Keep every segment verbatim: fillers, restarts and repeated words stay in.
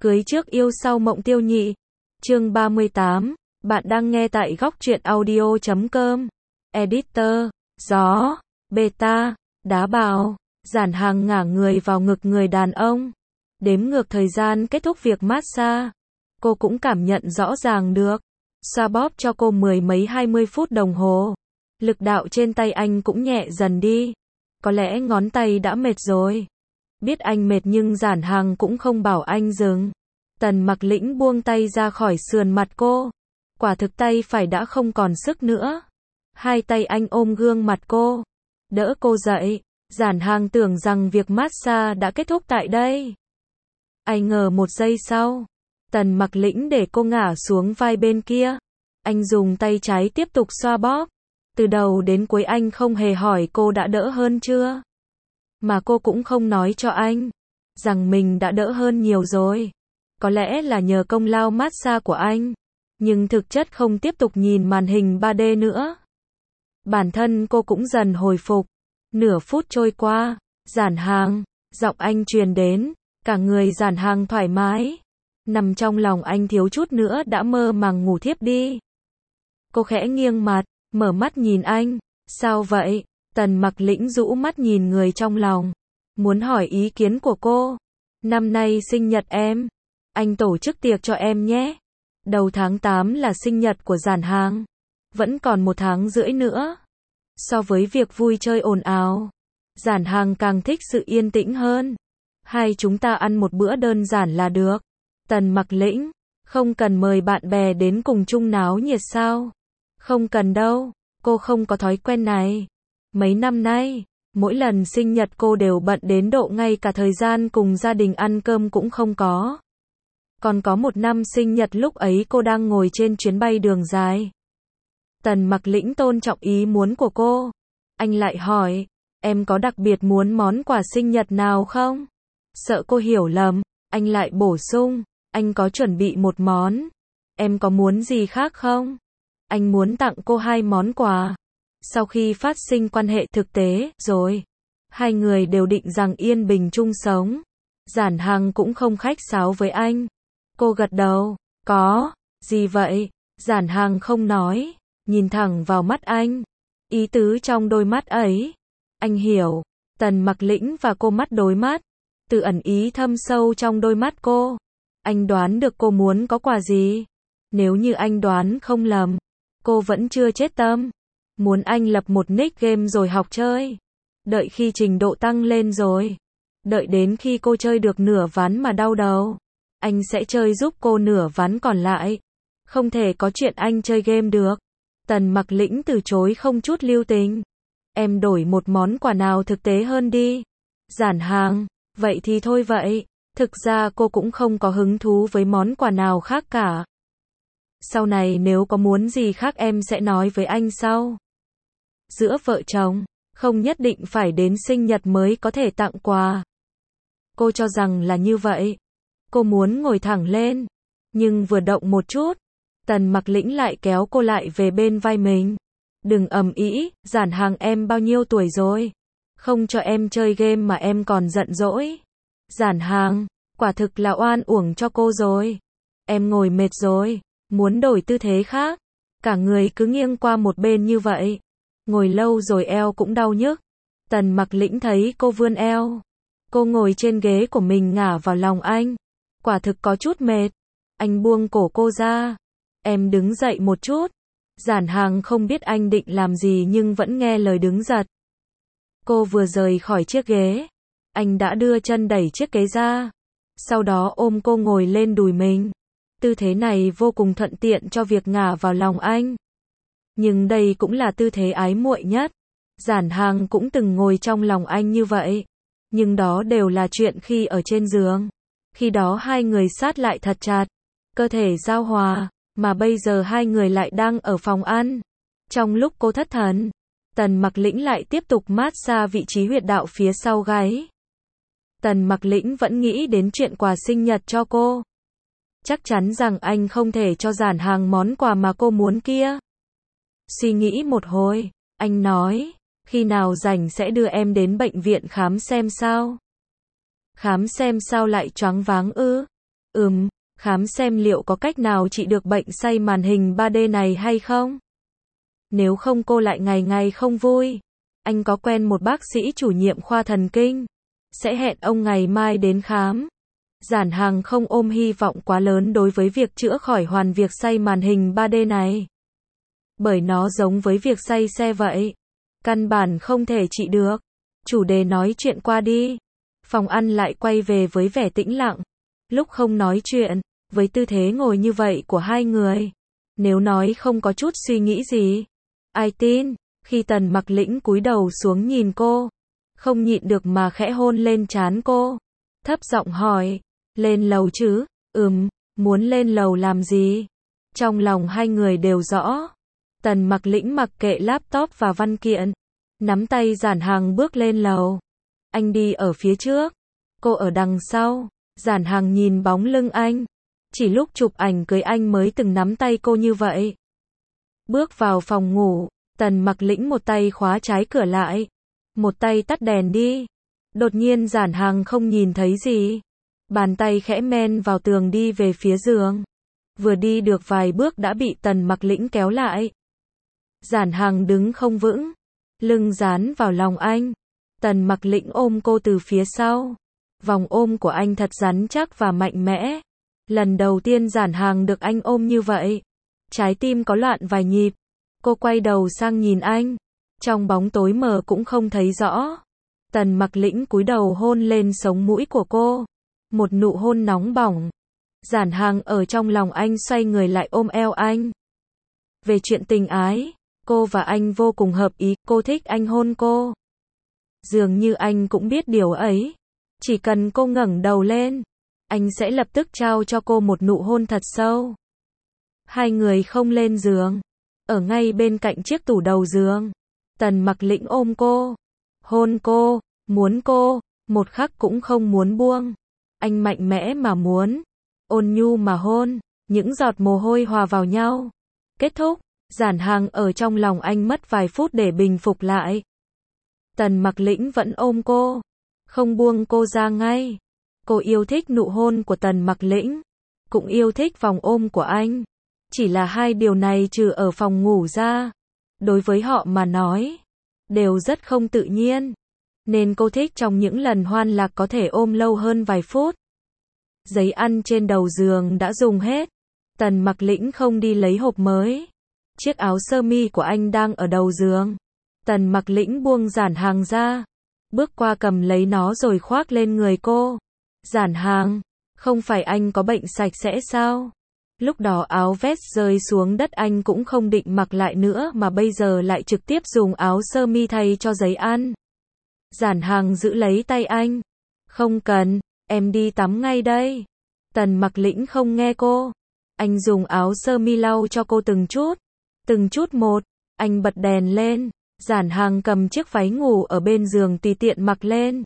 Cưới trước yêu sau mộng tiêu nhị. Chương ba mươi tám. Bạn đang nghe tại góc truyện audio chấm com. Editor. Gió. Beta. Đá bào. Giản Hàng ngả người vào ngực người đàn ông. Đếm ngược thời gian kết thúc việc massage. Cô cũng cảm nhận rõ ràng được. Xoa bóp cho cô mười mấy hai mươi phút đồng hồ. Lực đạo trên tay anh cũng nhẹ dần đi. Có lẽ ngón tay đã mệt rồi. Biết anh mệt nhưng Giản Hàng cũng không bảo anh dừng. Tần Mặc Lĩnh buông tay ra khỏi sườn mặt cô. Quả thực tay phải đã không còn sức nữa. Hai tay anh ôm gương mặt cô. Đỡ cô dậy. Giản Hàng tưởng rằng việc massage đã kết thúc tại đây. Ai ngờ một giây sau. Tần Mặc Lĩnh để cô ngả xuống vai bên kia. Anh dùng tay trái tiếp tục xoa bóp. Từ đầu đến cuối anh không hề hỏi cô đã đỡ hơn chưa. Mà cô cũng không nói cho anh rằng mình đã đỡ hơn nhiều rồi. Có lẽ là nhờ công lao massage của anh. Nhưng thực chất không tiếp tục nhìn màn hình ba D nữa. Bản thân cô cũng dần hồi phục. Nửa phút trôi qua. Giản Hàng. Giọng anh truyền đến. Cả người Giản Hàng thoải mái. Nằm trong lòng anh thiếu chút nữa đã mơ màng ngủ thiếp đi. Cô khẽ nghiêng mặt. Mở mắt nhìn anh. Sao vậy? Tần Mặc Lĩnh rũ mắt nhìn người trong lòng. Muốn hỏi ý kiến của cô. Năm nay sinh nhật em. Anh tổ chức tiệc cho em nhé. Đầu tháng tám là sinh nhật của Giản Hàng. Vẫn còn một tháng rưỡi nữa. So với việc vui chơi ồn ào, Giản Hàng càng thích sự yên tĩnh hơn. Hai chúng ta ăn một bữa đơn giản là được. Tần Mặc Lĩnh. Không cần mời bạn bè đến cùng chung náo nhiệt sao? Không cần đâu. Cô không có thói quen này. Mấy năm nay, mỗi lần sinh nhật cô đều bận đến độ ngay cả thời gian cùng gia đình ăn cơm cũng không có. Còn có một năm sinh nhật lúc ấy cô đang ngồi trên chuyến bay đường dài. Tần Mặc Lĩnh tôn trọng ý muốn của cô. Anh lại hỏi, em có đặc biệt muốn món quà sinh nhật nào không? Sợ cô hiểu lầm, anh lại bổ sung, anh có chuẩn bị một món. Em có muốn gì khác không? Anh muốn tặng cô hai món quà. Sau khi phát sinh quan hệ thực tế rồi, hai người đều định rằng yên bình chung sống. Giản Hàng cũng không khách sáo với anh. Cô gật đầu, có, gì vậy? Giản Hàng không nói, nhìn thẳng vào mắt anh. Ý tứ trong đôi mắt ấy, anh hiểu. Tần Mặc Lĩnh và cô mắt đối mắt. Từ ẩn ý thâm sâu trong đôi mắt cô. Anh đoán được cô muốn có quà gì. Nếu như anh đoán không lầm, cô vẫn chưa chết tâm. Muốn anh lập một nick game rồi học chơi. Đợi khi trình độ tăng lên rồi. Đợi đến khi cô chơi được nửa ván mà đau đầu. Anh sẽ chơi giúp cô nửa ván còn lại. Không thể có chuyện anh chơi game được. Tần Mặc Lĩnh từ chối không chút lưu tình. Em đổi một món quà nào thực tế hơn đi. Giản Hàng. Vậy thì thôi vậy. Thực ra cô cũng không có hứng thú với món quà nào khác cả. Sau này nếu có muốn gì khác em sẽ nói với anh sau. Giữa vợ chồng, không nhất định phải đến sinh nhật mới có thể tặng quà. Cô cho rằng là như vậy. Cô muốn ngồi thẳng lên. Nhưng vừa động một chút, Tần Mặc Lĩnh lại kéo cô lại về bên vai mình. Đừng ầm ĩ, Giản Hàng em bao nhiêu tuổi rồi? Không cho em chơi game mà em còn giận dỗi. Giản Hàng, quả thực là oan uổng cho cô rồi. Em ngồi mệt rồi, muốn đổi tư thế khác. Cả người cứ nghiêng qua một bên như vậy. Ngồi lâu rồi eo cũng đau nhức. Tần Mặc Lĩnh thấy cô vươn eo. Cô ngồi trên ghế của mình ngả vào lòng anh. Quả thực có chút mệt. Anh buông cổ cô ra. Em đứng dậy một chút. Giản Hàng không biết anh định làm gì nhưng vẫn nghe lời đứng giật. Cô vừa rời khỏi chiếc ghế. Anh đã đưa chân đẩy chiếc ghế ra. Sau đó ôm cô ngồi lên đùi mình. Tư thế này vô cùng thuận tiện cho việc ngả vào lòng anh. Nhưng đây cũng là tư thế ái muội nhất. Giản Hàng cũng từng ngồi trong lòng anh như vậy. Nhưng đó đều là chuyện khi ở trên giường. Khi đó hai người sát lại thật chặt. Cơ thể giao hòa. Mà bây giờ hai người lại đang ở phòng ăn. Trong lúc cô thất thần, Tần Mặc Lĩnh lại tiếp tục massage vị trí huyệt đạo phía sau gáy. Tần Mặc Lĩnh vẫn nghĩ đến chuyện quà sinh nhật cho cô. Chắc chắn rằng anh không thể cho Giản Hàng món quà mà cô muốn kia. Suy nghĩ một hồi, anh nói, khi nào rảnh sẽ đưa em đến bệnh viện khám xem sao. Khám xem sao lại choáng váng ư? Ừm, khám xem liệu có cách nào trị được bệnh say màn hình ba D này hay không? Nếu không cô lại ngày ngày không vui. Anh có quen một bác sĩ chủ nhiệm khoa thần kinh. Sẽ hẹn ông ngày mai đến khám. Giản Hàng không ôm hy vọng quá lớn đối với việc chữa khỏi hoàn việc say màn hình ba D này. Bởi nó giống với việc say xe vậy. Căn bản không thể trị được. Chủ đề nói chuyện qua đi. Phòng ăn lại quay về với vẻ tĩnh lặng. Lúc không nói chuyện, với tư thế ngồi như vậy của hai người. Nếu nói không có chút suy nghĩ gì. Ai tin, khi Tần Mặc Lĩnh cúi đầu xuống nhìn cô. Không nhịn được mà khẽ hôn lên trán cô. Thấp giọng hỏi, lên lầu chứ? Ừm, muốn lên lầu làm gì? Trong lòng hai người đều rõ. Tần Mặc Lĩnh mặc kệ laptop và văn kiện. Nắm tay Giản Hàng bước lên lầu. Anh đi ở phía trước. Cô ở đằng sau. Giản Hàng nhìn bóng lưng anh. Chỉ lúc chụp ảnh cưới anh mới từng nắm tay cô như vậy. Bước vào phòng ngủ. Tần Mặc Lĩnh một tay khóa trái cửa lại. Một tay tắt đèn đi. Đột nhiên Giản Hàng không nhìn thấy gì. Bàn tay khẽ men vào tường đi về phía giường. Vừa đi được vài bước đã bị Tần Mặc Lĩnh kéo lại. Giản Hàng đứng không vững. Lưng dán vào lòng anh. Tần Mặc Lĩnh ôm cô từ phía sau. Vòng ôm của anh thật rắn chắc và mạnh mẽ. Lần đầu tiên Giản Hàng được anh ôm như vậy. Trái tim có loạn vài nhịp. Cô quay đầu sang nhìn anh. Trong bóng tối mờ cũng không thấy rõ. Tần Mặc Lĩnh cúi đầu hôn lên sống mũi của cô. Một nụ hôn nóng bỏng. Giản Hàng ở trong lòng anh xoay người lại ôm eo anh. Về chuyện tình ái, cô và anh vô cùng hợp ý, cô thích anh hôn cô. Dường như anh cũng biết điều ấy. Chỉ cần cô ngẩng đầu lên, anh sẽ lập tức trao cho cô một nụ hôn thật sâu. Hai người không lên giường. Ở ngay bên cạnh chiếc tủ đầu giường. Tần Mặc Lĩnh ôm cô. Hôn cô, muốn cô, một khắc cũng không muốn buông. Anh mạnh mẽ mà muốn. Ôn nhu mà hôn. Những giọt mồ hôi hòa vào nhau. Kết thúc, Giản Hàng ở trong lòng anh mất vài phút để bình phục lại. Tần Mặc Lĩnh vẫn ôm cô. Không buông cô ra ngay. Cô yêu thích nụ hôn của Tần Mặc Lĩnh. Cũng yêu thích vòng ôm của anh. Chỉ là hai điều này trừ ở phòng ngủ ra. Đối với họ mà nói. Đều rất không tự nhiên. Nên cô thích trong những lần hoan lạc có thể ôm lâu hơn vài phút. Giấy ăn trên đầu giường đã dùng hết. Tần Mặc Lĩnh không đi lấy hộp mới. Chiếc áo sơ mi của anh đang ở đầu giường. Tần Mặc Lĩnh buông Giản Hàng ra. Bước qua cầm lấy nó rồi khoác lên người cô. Giản Hàng, không phải anh có bệnh sạch sẽ sao? Lúc đó áo vest rơi xuống đất anh cũng không định mặc lại nữa mà bây giờ lại trực tiếp dùng áo sơ mi thay cho giấy ăn. Giản Hàng giữ lấy tay anh. Không cần, em đi tắm ngay đây. Tần Mặc Lĩnh không nghe cô. Anh dùng áo sơ mi lau cho cô từng chút. Từng chút một. Anh bật đèn lên. Giản Hàng cầm chiếc váy ngủ ở bên giường tùy tiện mặc lên.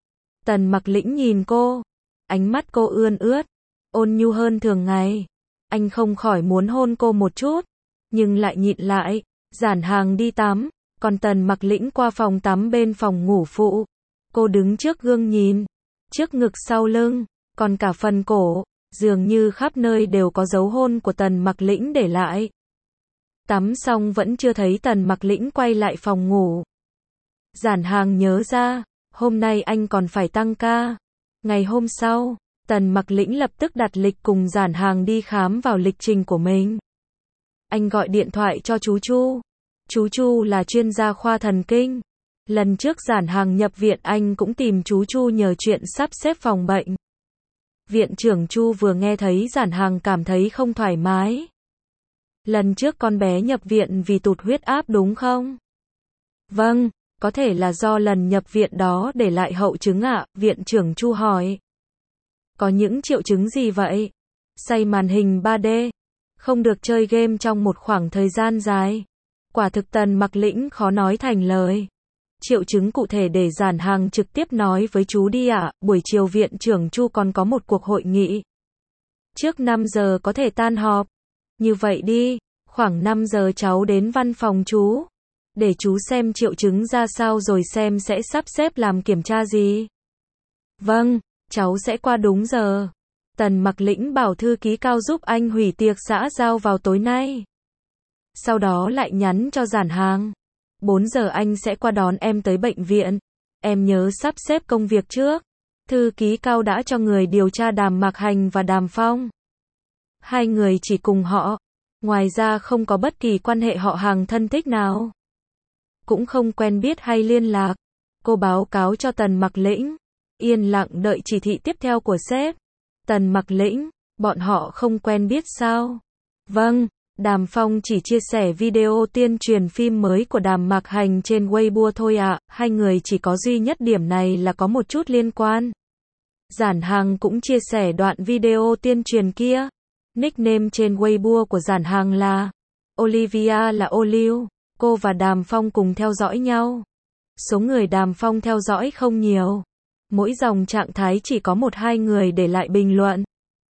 Tần Mặc Lĩnh nhìn cô. Ánh mắt cô ươn ướt. Ôn nhu hơn thường ngày. Anh không khỏi muốn hôn cô một chút. Nhưng lại nhịn lại. Giản Hàng đi tắm. Còn Tần Mặc Lĩnh qua phòng tắm bên phòng ngủ phụ. Cô đứng trước gương nhìn. Trước ngực sau lưng. Còn cả phần cổ. Dường như khắp nơi đều có dấu hôn của Tần Mặc Lĩnh để lại. Tắm xong vẫn chưa thấy Tần Mặc Lĩnh quay lại phòng ngủ. Giản Hàng nhớ ra. Hôm nay anh còn phải tăng ca. Ngày hôm sau, Tần Mặc Lĩnh lập tức đặt lịch cùng Giản Hàng đi khám vào lịch trình của mình. Anh gọi điện thoại cho chú Chu. Chú Chu là chuyên gia khoa thần kinh. Lần trước Giản Hàng nhập viện anh cũng tìm chú Chu nhờ chuyện sắp xếp phòng bệnh. Viện trưởng Chu vừa nghe thấy Giản Hàng cảm thấy không thoải mái. Lần trước con bé nhập viện vì tụt huyết áp đúng không? Vâng, có thể là do lần nhập viện đó để lại hậu chứng ạ, viện trưởng Chu hỏi. Có những triệu chứng gì vậy? Say màn hình ba D, không được chơi game trong một khoảng thời gian dài. Quả thực Tần Mặc Lĩnh khó nói thành lời. Triệu chứng cụ thể để Giản Hàng trực tiếp nói với chú đi ạ, buổi chiều viện trưởng Chu còn có một cuộc hội nghị. Trước năm giờ có thể tan họp. Như vậy đi, khoảng năm giờ cháu đến văn phòng chú. Để chú xem triệu chứng ra sao rồi xem sẽ sắp xếp làm kiểm tra gì. Vâng, cháu sẽ qua đúng giờ. Tần Mặc Lĩnh bảo thư ký Cao giúp anh hủy tiệc xã giao vào tối nay. Sau đó lại nhắn cho Giản Hàng. bốn giờ anh sẽ qua đón em tới bệnh viện. Em nhớ sắp xếp công việc trước. Thư ký Cao đã cho người điều tra Đàm Mạc Hành và Đàm Phong. Hai người chỉ cùng họ. Ngoài ra không có bất kỳ quan hệ họ hàng thân thích nào. Cũng không quen biết hay liên lạc. Cô báo cáo cho Tần Mặc Lĩnh. Yên lặng đợi chỉ thị tiếp theo của sếp. Tần Mặc Lĩnh, bọn họ không quen biết sao? Vâng, Đàm Phong chỉ chia sẻ video tuyên truyền phim mới của Đàm Mạc Hành trên Weibo thôi ạ, à. Hai người chỉ có duy nhất điểm này là có một chút liên quan. Giản Hàng cũng chia sẻ đoạn video tuyên truyền kia. Nickname trên Weibo của Giản Hàng là Olivia là Olive. Cô và Đàm Phong cùng theo dõi nhau. Số người Đàm Phong theo dõi không nhiều. Mỗi dòng trạng thái chỉ có một hai người để lại bình luận.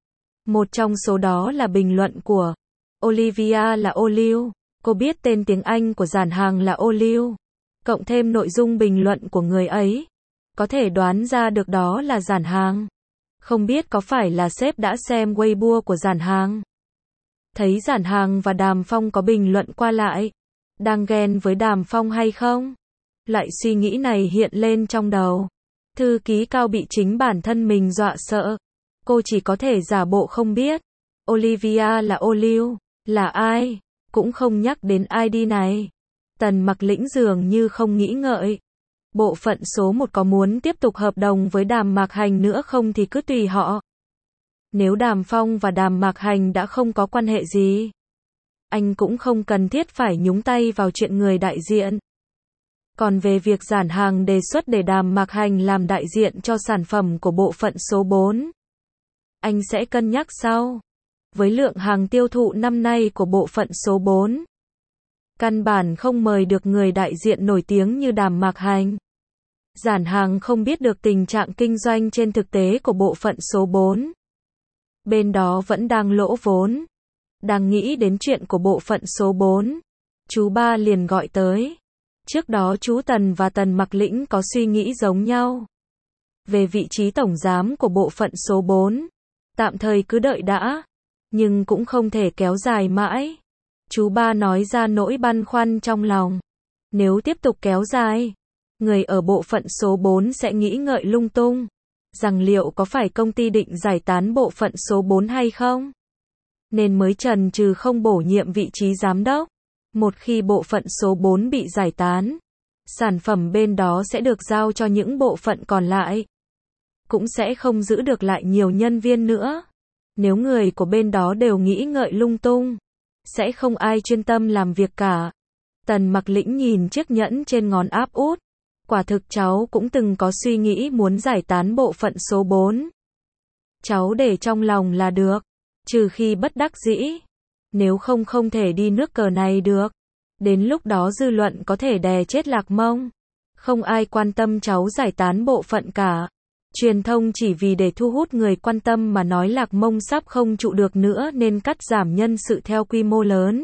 Một trong số đó là bình luận của Olivia là Olive. Cô biết tên tiếng Anh của Giản Hàng là Olive. Cộng thêm nội dung bình luận của người ấy. Có thể đoán ra được đó là Giản Hàng. Không biết có phải là sếp đã xem Weibo của Giản Hàng. Thấy Giản Hàng và Đàm Phong có bình luận qua lại. Đang ghen với Đàm Phong hay không? Loại suy nghĩ này hiện lên trong đầu. Thư ký Cao bị chính bản thân mình dọa sợ. Cô chỉ có thể giả bộ không biết. Olivia là Olive, là ai? Cũng không nhắc đến i đê này. Tần Mặc Lĩnh dường như không nghĩ ngợi. Bộ phận số một có muốn tiếp tục hợp đồng với Đàm Mạc Hành nữa không thì cứ tùy họ. Nếu Đàm Phong và Đàm Mạc Hành đã không có quan hệ gì, anh cũng không cần thiết phải nhúng tay vào chuyện người đại diện. Còn về việc Giản Hàng đề xuất để Đàm Mạc Hành làm đại diện cho sản phẩm của bộ phận số bốn, anh sẽ cân nhắc sau. Với lượng hàng tiêu thụ năm nay của bộ phận số bốn, căn bản không mời được người đại diện nổi tiếng như Đàm Mạc Hành. Giản Hàng không biết được tình trạng kinh doanh trên thực tế của bộ phận số bốn. Bên đó vẫn đang lỗ vốn. Đang nghĩ đến chuyện của bộ phận số bốn, chú ba liền gọi tới. Trước đó chú Tần và Tần Mặc Lĩnh có suy nghĩ giống nhau. Về vị trí tổng giám của bộ phận số bốn, tạm thời cứ đợi đã, nhưng cũng không thể kéo dài mãi. Chú ba nói ra nỗi băn khoăn trong lòng. Nếu tiếp tục kéo dài, người ở bộ phận số bốn sẽ nghĩ ngợi lung tung, rằng liệu có phải công ty định giải tán bộ phận số bốn hay không? Nên mới chần chừ không bổ nhiệm vị trí giám đốc. Một khi bộ phận số bốn bị giải tán, sản phẩm bên đó sẽ được giao cho những bộ phận còn lại. Cũng sẽ không giữ được lại nhiều nhân viên nữa. Nếu người của bên đó đều nghĩ ngợi lung tung, sẽ không ai chuyên tâm làm việc cả. Tần Mặc Lĩnh nhìn chiếc nhẫn trên ngón áp út. Quả thực cháu cũng từng có suy nghĩ muốn giải tán bộ phận số bốn. Cháu để trong lòng là được, trừ khi bất đắc dĩ. Nếu không không thể đi nước cờ này được. Đến lúc đó dư luận có thể đè chết Lạc Mông. Không ai quan tâm cháu giải tán bộ phận cả. Truyền thông chỉ vì để thu hút người quan tâm mà nói Lạc Mông sắp không trụ được nữa nên cắt giảm nhân sự theo quy mô lớn.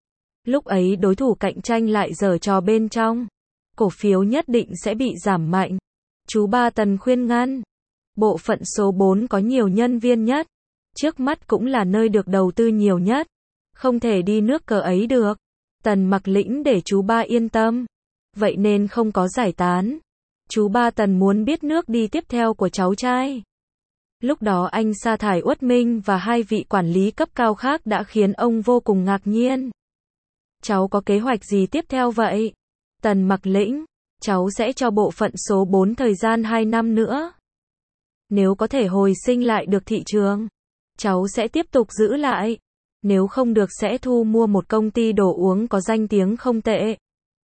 Lúc ấy đối thủ cạnh tranh lại giở trò bên trong. Cổ phiếu nhất định sẽ bị giảm mạnh. Chú ba Tần khuyên ngăn. Bộ phận số bốn có nhiều nhân viên nhất. Trước mắt cũng là nơi được đầu tư nhiều nhất. Không thể đi nước cờ ấy được. Tần Mặc Lĩnh để chú ba yên tâm. Vậy nên không có giải tán. Chú ba Tần muốn biết nước đi tiếp theo của cháu trai. Lúc đó anh sa thải Uất Minh và hai vị quản lý cấp cao khác đã khiến ông vô cùng ngạc nhiên. Cháu có kế hoạch gì tiếp theo vậy? Tần Mặc Lĩnh, cháu sẽ cho bộ phận số bốn thời gian hai năm nữa. Nếu có thể hồi sinh lại được thị trường, cháu sẽ tiếp tục giữ lại. Nếu không được sẽ thu mua một công ty đồ uống có danh tiếng không tệ.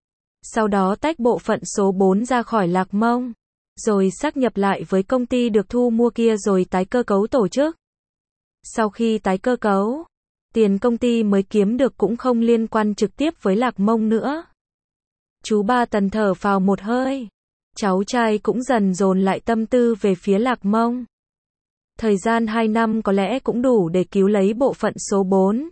Sau đó tách bộ phận số bốn ra khỏi Lạc Mông. Rồi sáp nhập lại với công ty được thu mua kia rồi tái cơ cấu tổ chức. Sau khi tái cơ cấu, tiền công ty mới kiếm được cũng không liên quan trực tiếp với Lạc Mông nữa. Chú ba Tần thở phào một hơi. Cháu trai cũng dần dồn lại tâm tư về phía Lạc Mông. Thời gian hai năm có lẽ cũng đủ để cứu lấy bộ phận số bốn.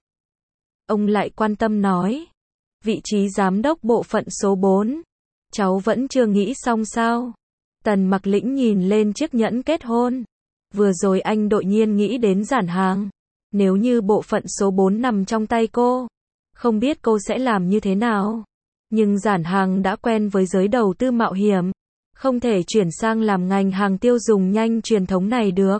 Ông lại quan tâm nói. Vị trí giám đốc bộ phận số bốn. Cháu vẫn chưa nghĩ xong sao? Tần Mặc Lĩnh nhìn lên chiếc nhẫn kết hôn. Vừa rồi anh đột nhiên nghĩ đến Giản Hàng. Nếu như bộ phận số bốn nằm trong tay cô, không biết cô sẽ làm như thế nào. Nhưng Giản Hàng đã quen với giới đầu tư mạo hiểm, không thể chuyển sang làm ngành hàng tiêu dùng nhanh truyền thống này được.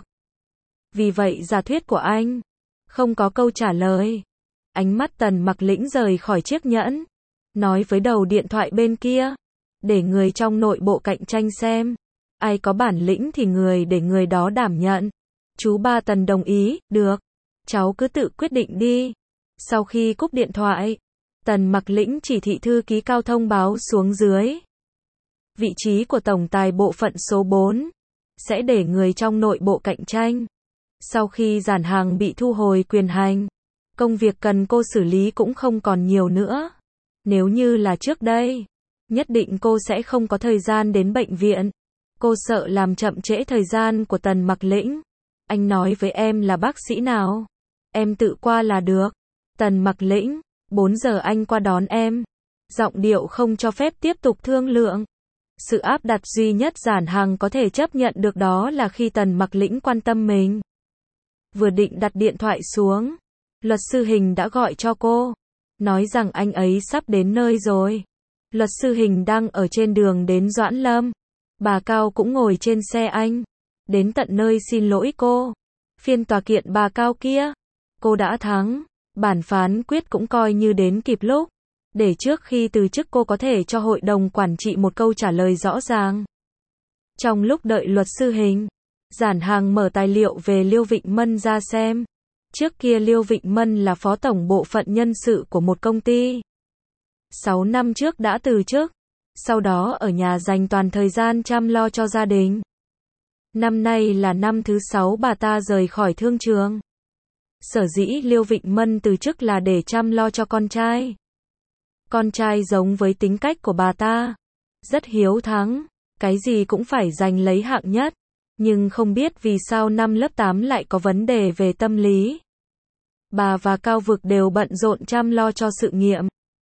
Vì vậy giả thuyết của anh không có câu trả lời. Ánh mắt Tần Mặc Lĩnh rời khỏi chiếc nhẫn, nói với đầu điện thoại bên kia, để người trong nội bộ cạnh tranh xem, ai có bản lĩnh thì người để người đó đảm nhận. Chú ba Tần đồng ý, được, cháu cứ tự quyết định đi. Sau khi cúp điện thoại, Tần Mặc Lĩnh chỉ thị thư ký Cao thông báo xuống dưới. Vị trí của tổng tài bộ phận số bốn sẽ để người trong nội bộ cạnh tranh. Sau khi Giản Hàng bị thu hồi quyền hành, công việc cần cô xử lý cũng không còn nhiều nữa. Nếu như là trước đây, nhất định cô sẽ không có thời gian đến bệnh viện. Cô sợ làm chậm trễ thời gian của Tần Mặc Lĩnh. Anh nói với em là bác sĩ nào? Em tự qua là được. Tần Mặc Lĩnh, bốn giờ anh qua đón em. Giọng điệu không cho phép tiếp tục thương lượng. Sự áp đặt duy nhất Giản Hàng có thể chấp nhận được đó là khi Tần Mặc Lĩnh quan tâm mình. Vừa định đặt điện thoại xuống, luật sư Hình đã gọi cho cô, nói rằng anh ấy sắp đến nơi rồi. Luật sư Hình đang ở trên đường đến Doãn Lâm. Bà Cao cũng ngồi trên xe anh, đến tận nơi xin lỗi cô. Phiên tòa kiện bà Cao kia, cô đã thắng, bản phán quyết cũng coi như đến kịp lúc, để trước khi từ chức cô có thể cho hội đồng quản trị một câu trả lời rõ ràng. Trong lúc đợi luật sư Hình, Giản Hàng mở tài liệu về Liêu Vịnh Mân ra xem. Trước kia Liêu Vịnh Mân là phó tổng bộ phận nhân sự của một công ty. Sáu năm trước đã từ chức, sau đó ở nhà dành toàn thời gian chăm lo cho gia đình. Năm nay là năm thứ sáu bà ta rời khỏi thương trường. Sở dĩ Liêu Vịnh Mân từ chức là để chăm lo cho con trai. Con trai giống với tính cách của bà ta, rất hiếu thắng, cái gì cũng phải giành lấy hạng nhất. Nhưng không biết vì sao năm lớp tám lại có vấn đề về tâm lý. Bà và Cao Vực đều bận rộn chăm lo cho sự nghiệp.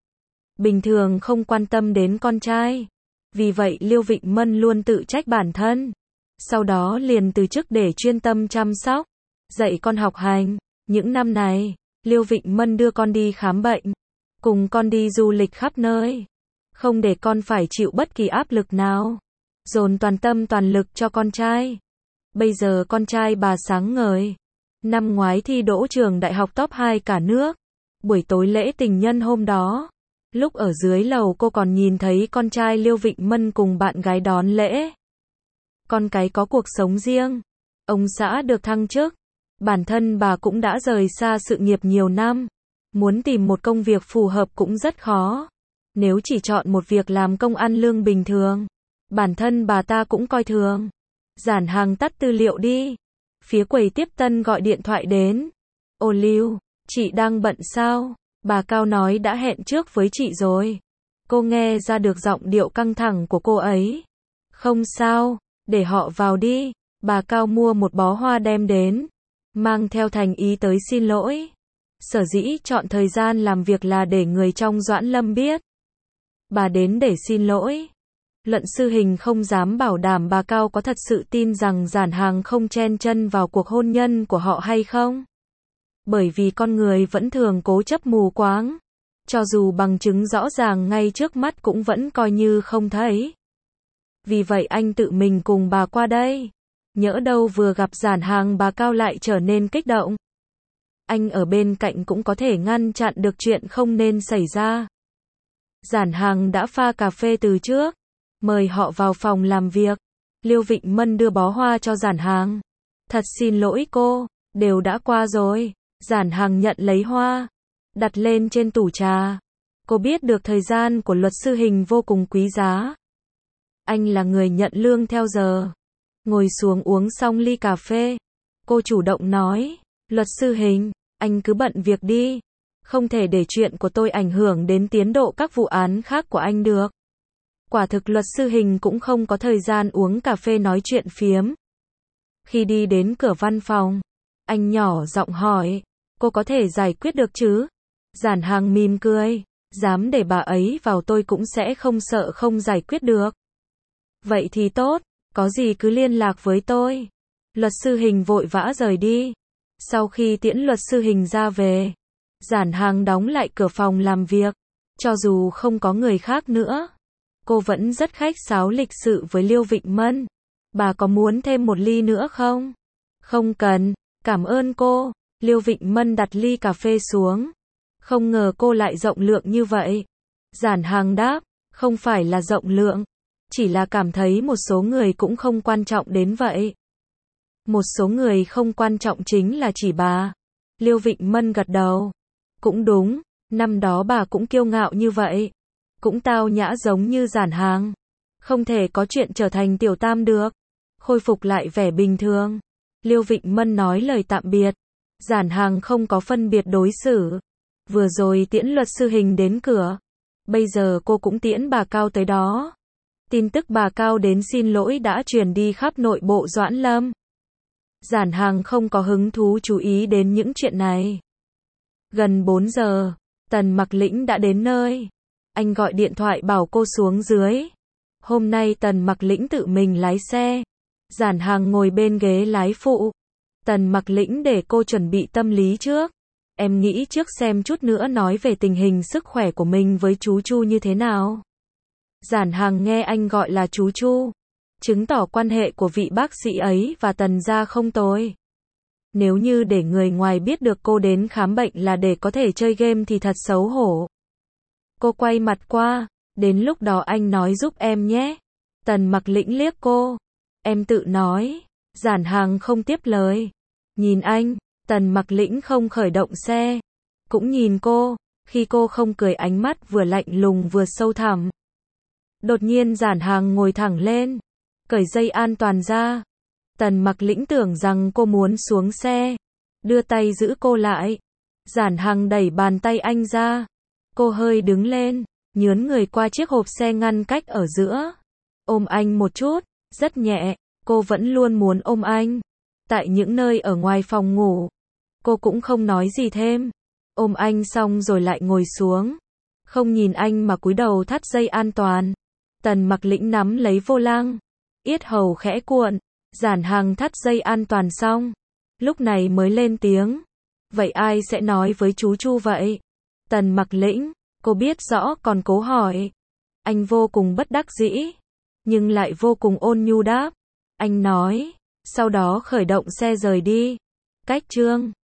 Bình thường không quan tâm đến con trai. Vì vậy Liêu Vịnh Mân luôn tự trách bản thân. Sau đó liền từ chức để chuyên tâm chăm sóc, dạy con học hành. Những năm này, Liêu Vịnh Mân đưa con đi khám bệnh, cùng con đi du lịch khắp nơi. Không để con phải chịu bất kỳ áp lực nào. Dồn toàn tâm toàn lực cho con trai. Bây giờ con trai bà sáng ngời. Năm ngoái thi đỗ trường đại học top hai cả nước. Buổi tối lễ tình nhân hôm đó, lúc ở dưới lầu cô còn nhìn thấy con trai Liêu Vịnh Mân cùng bạn gái đón lễ. Con cái có cuộc sống riêng. Ông xã được thăng chức. Bản thân bà cũng đã rời xa sự nghiệp nhiều năm. Muốn tìm một công việc phù hợp cũng rất khó. Nếu chỉ chọn một việc làm công ăn lương bình thường, bản thân bà ta cũng coi thường. Giản Hàng tắt tư liệu đi. Phía quầy tiếp tân gọi điện thoại đến. Ô Lưu, chị đang bận sao? Bà Cao nói đã hẹn trước với chị rồi. Cô nghe ra được giọng điệu căng thẳng của cô ấy. Không sao, để họ vào đi. Bà Cao mua một bó hoa đem đến, mang theo thành ý tới xin lỗi. Sở dĩ chọn thời gian làm việc là để người trong Doãn Lâm biết bà đến để xin lỗi. Luận sư Hình không dám bảo đảm bà Cao có thật sự tin rằng Giản Hàng không chen chân vào cuộc hôn nhân của họ hay không. Bởi vì con người vẫn thường cố chấp mù quáng. Cho dù bằng chứng rõ ràng ngay trước mắt cũng vẫn coi như không thấy. Vì vậy anh tự mình cùng bà qua đây. Nhỡ đâu vừa gặp Giản Hàng bà Cao lại trở nên kích động. Anh ở bên cạnh cũng có thể ngăn chặn được chuyện không nên xảy ra. Giản Hàng đã pha cà phê từ trước, mời họ vào phòng làm việc. Liêu Vịnh Mân đưa bó hoa cho Giản Hàng. Thật xin lỗi cô, đều đã qua rồi. Giản Hàng nhận lấy hoa, đặt lên trên tủ trà. Cô biết được thời gian của luật sư Hình vô cùng quý giá. Anh là người nhận lương theo giờ. Ngồi xuống uống xong ly cà phê, cô chủ động nói, luật sư Hình, anh cứ bận việc đi. Không thể để chuyện của tôi ảnh hưởng đến tiến độ các vụ án khác của anh được. Quả thực luật sư Hình cũng không có thời gian uống cà phê nói chuyện phiếm. Khi đi đến cửa văn phòng, anh nhỏ giọng hỏi, cô có thể giải quyết được chứ? Giản Hàng mỉm cười, dám để bà ấy vào tôi cũng sẽ không sợ không giải quyết được. Vậy thì tốt, có gì cứ liên lạc với tôi. Luật sư Hình vội vã rời đi. Sau khi tiễn luật sư Hình ra về, Giản Hàng đóng lại cửa phòng làm việc. Cho dù không có người khác nữa, cô vẫn rất khách sáo lịch sự với Liêu Vịnh Mân. Bà có muốn thêm một ly nữa không? Không cần, cảm ơn cô. Liêu Vịnh Mân đặt ly cà phê xuống. Không ngờ cô lại rộng lượng như vậy. Giản Hàng đáp, không phải là rộng lượng, chỉ là cảm thấy một số người cũng không quan trọng đến vậy. Một số người không quan trọng chính là chỉ bà. Liêu Vịnh Mân gật đầu. Cũng đúng, năm đó bà cũng kiêu ngạo như vậy. Cũng tao nhã giống như Giản Hàng. Không thể có chuyện trở thành tiểu tam được. Khôi phục lại vẻ bình thường. Liêu Vịnh Mân nói lời tạm biệt. Giản Hàng không có phân biệt đối xử. Vừa rồi tiễn luật sư Hình đến cửa. Bây giờ cô cũng tiễn bà Cao tới đó. Tin tức bà Cao đến xin lỗi đã truyền đi khắp nội bộ Doãn Lâm. Giản Hàng không có hứng thú chú ý đến những chuyện này. Gần bốn giờ, Tần Mặc Lĩnh đã đến nơi. Anh gọi điện thoại bảo cô xuống dưới. Hôm nay Tần Mặc Lĩnh tự mình lái xe. Giản Hàng ngồi bên ghế lái phụ. Tần Mặc Lĩnh để cô chuẩn bị tâm lý trước. Em nghĩ trước xem chút nữa nói về tình hình sức khỏe của mình với chú Chu như thế nào. Giản Hàng nghe anh gọi là chú Chu, chứng tỏ quan hệ của vị bác sĩ ấy và Tần gia không tồi. Nếu như để người ngoài biết được cô đến khám bệnh là để có thể chơi game thì thật xấu hổ. Cô quay mặt qua, đến lúc đó anh nói giúp em nhé. Tần Mặc Lĩnh liếc cô. Em tự nói. Giản Hàng không tiếp lời. Nhìn anh, Tần Mặc Lĩnh không khởi động xe. Cũng nhìn cô, khi cô không cười ánh mắt vừa lạnh lùng vừa sâu thẳm. Đột nhiên Giản Hàng ngồi thẳng lên, cởi dây an toàn ra. Tần Mặc Lĩnh tưởng rằng cô muốn xuống xe, đưa tay giữ cô lại. Giản Hàng đẩy bàn tay anh ra. Cô hơi đứng lên, nhướn người qua chiếc hộp xe ngăn cách ở giữa. Ôm anh một chút, rất nhẹ, cô vẫn luôn muốn ôm anh. Tại những nơi ở ngoài phòng ngủ, cô cũng không nói gì thêm. Ôm anh xong rồi lại ngồi xuống. Không nhìn anh mà cúi đầu thắt dây an toàn. Tần Mặc Lĩnh nắm lấy vô lăng, yết hầu khẽ cuộn. Giản Hàng thắt dây an toàn xong, lúc này mới lên tiếng. Vậy ai sẽ nói với chú Chu vậy? Tần Mặc Lĩnh, cô biết rõ còn cố hỏi. Anh vô cùng bất đắc dĩ, nhưng lại vô cùng ôn nhu đáp. Anh nói, sau đó khởi động xe rời đi. Cách chương